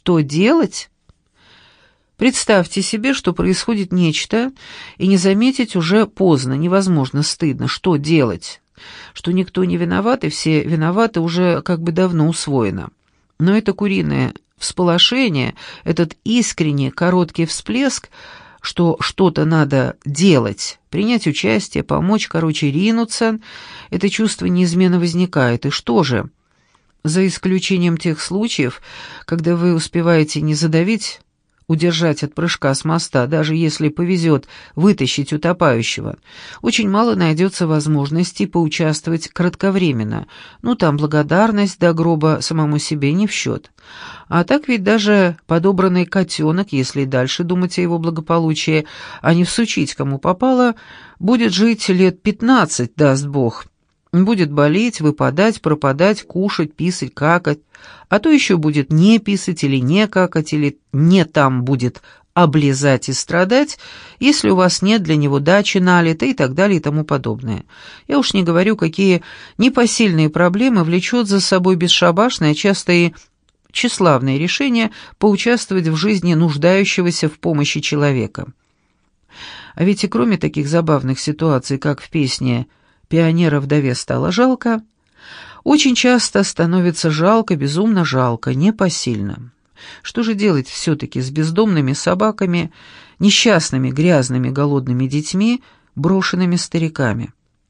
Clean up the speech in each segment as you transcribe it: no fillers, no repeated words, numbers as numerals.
Что делать? Представьте себе, что происходит нечто, и не заметить уже поздно, невозможно, стыдно. Что делать? Что никто не виноват, и все виноваты уже как бы давно усвоено. Но это куриное всполошение, этот искренний короткий всплеск, что что-то надо делать, принять участие, помочь, ринуться, это чувство неизменно возникает. И что же? За исключением тех случаев, когда вы успеваете не задавить, удержать от прыжка с моста, даже если повезет вытащить утопающего, очень мало найдется возможностей поучаствовать кратковременно. Там благодарность до гроба самому себе не в счет. А так ведь даже подобранный котенок, если дальше думать о его благополучии, а не всучить кому попало, будет жить лет 15, даст Бог. Будет болеть, выпадать, пропадать, кушать, писать, какать, а то еще будет не писать или не какать, или не там будет облизать и страдать, если у вас нет для него дачи налитой и так далее и тому подобное. Я уж не говорю, какие непосильные проблемы влечет за собой бесшабашное, часто и тщеславное решение поучаствовать в жизни нуждающегося в помощи человека. А ведь и кроме таких забавных ситуаций, как в песне «Пионера вдове стало жалко», очень часто становится жалко, безумно жалко, непосильно. Что же делать все-таки с бездомными собаками, несчастными, грязными, голодными детьми, брошенными стариками?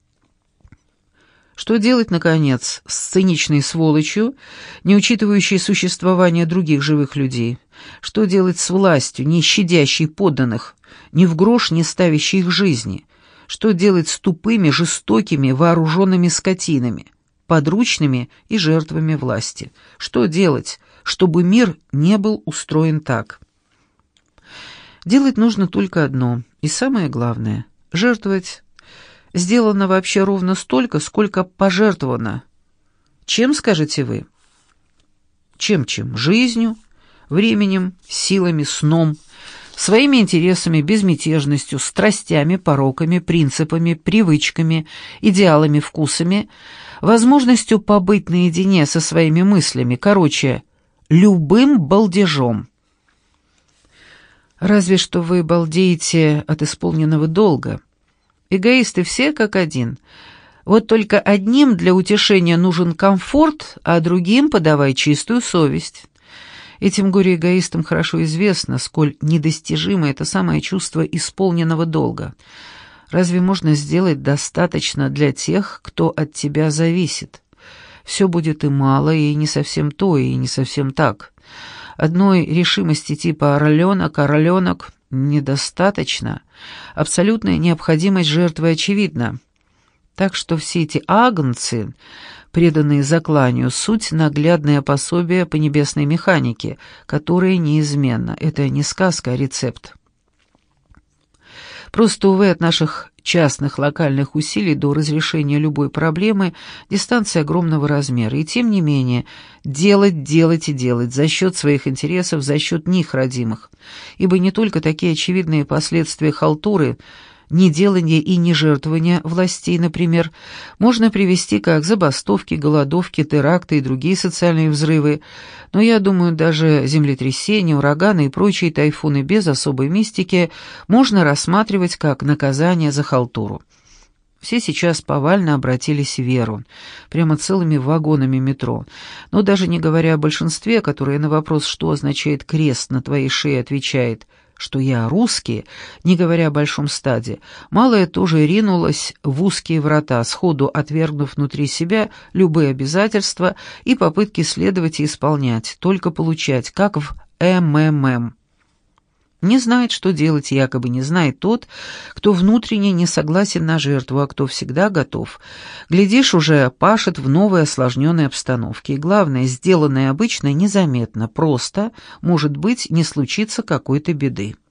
Что делать, наконец, с циничной сволочью, не учитывающей существование других живых людей? Что делать с властью, не щадящей подданных, ни в грош не ставящей их жизни? Что делать с тупыми, жестокими, вооруженными скотинами, подручными и жертвами власти? Что делать, чтобы мир не был устроен так? Делать нужно только одно, и самое главное — жертвовать. Сделано вообще ровно столько, сколько пожертвовано. Чем, скажете вы? Чем? Жизнью, временем, силами, сном, своими интересами, безмятежностью, страстями, пороками, принципами, привычками, идеалами, вкусами, возможностью побыть наедине со своими мыслями, любым балдежом. Разве что вы балдеете от исполненного долга. Эгоисты все как один. Вот только одним для утешения нужен комфорт, а другим подавай чистую совесть. Этим горе-эгоистам хорошо известно, сколь недостижимо это самое чувство исполненного долга. Разве можно сделать достаточно для тех, кто от тебя зависит? Все будет и мало, и не совсем то, и не совсем так. Одной решимости типа «орленок» недостаточно. Абсолютная необходимость жертвы очевидна. Так что все эти агнцы, преданные закланию, суть наглядное пособие по небесной механике, которое неизменно. Это не сказка, а рецепт. Просто, увы, от наших частных локальных усилий до разрешения любой проблемы дистанция огромного размера. И тем не менее, делать и делать за счет своих интересов, за счет них родимых. Ибо не только такие очевидные последствия халтуры, неделания и нежертвования властей, например, можно привести как забастовки, голодовки, теракты и другие социальные взрывы, но я думаю, даже землетрясения, ураганы и прочие тайфуны без особой мистики можно рассматривать как наказание за халтуру. Все сейчас повально обратились в веру, прямо целыми вагонами метро. Но даже не говоря о большинстве, которое на вопрос, что означает крест на твоей шее, отвечает, что я русский, не говоря о большом стаде, малое тоже ринулось в узкие врата, сходу отвергнув внутри себя любые обязательства и попытки следовать и исполнять, только получать, как в МММ. Не знает, что делать, якобы не знает тот, кто внутренне не согласен на жертву, а кто всегда готов. Глядишь, уже пашет в новой осложненной обстановке. И главное, сделанное обычно незаметно, просто, может быть, не случится какой-то беды.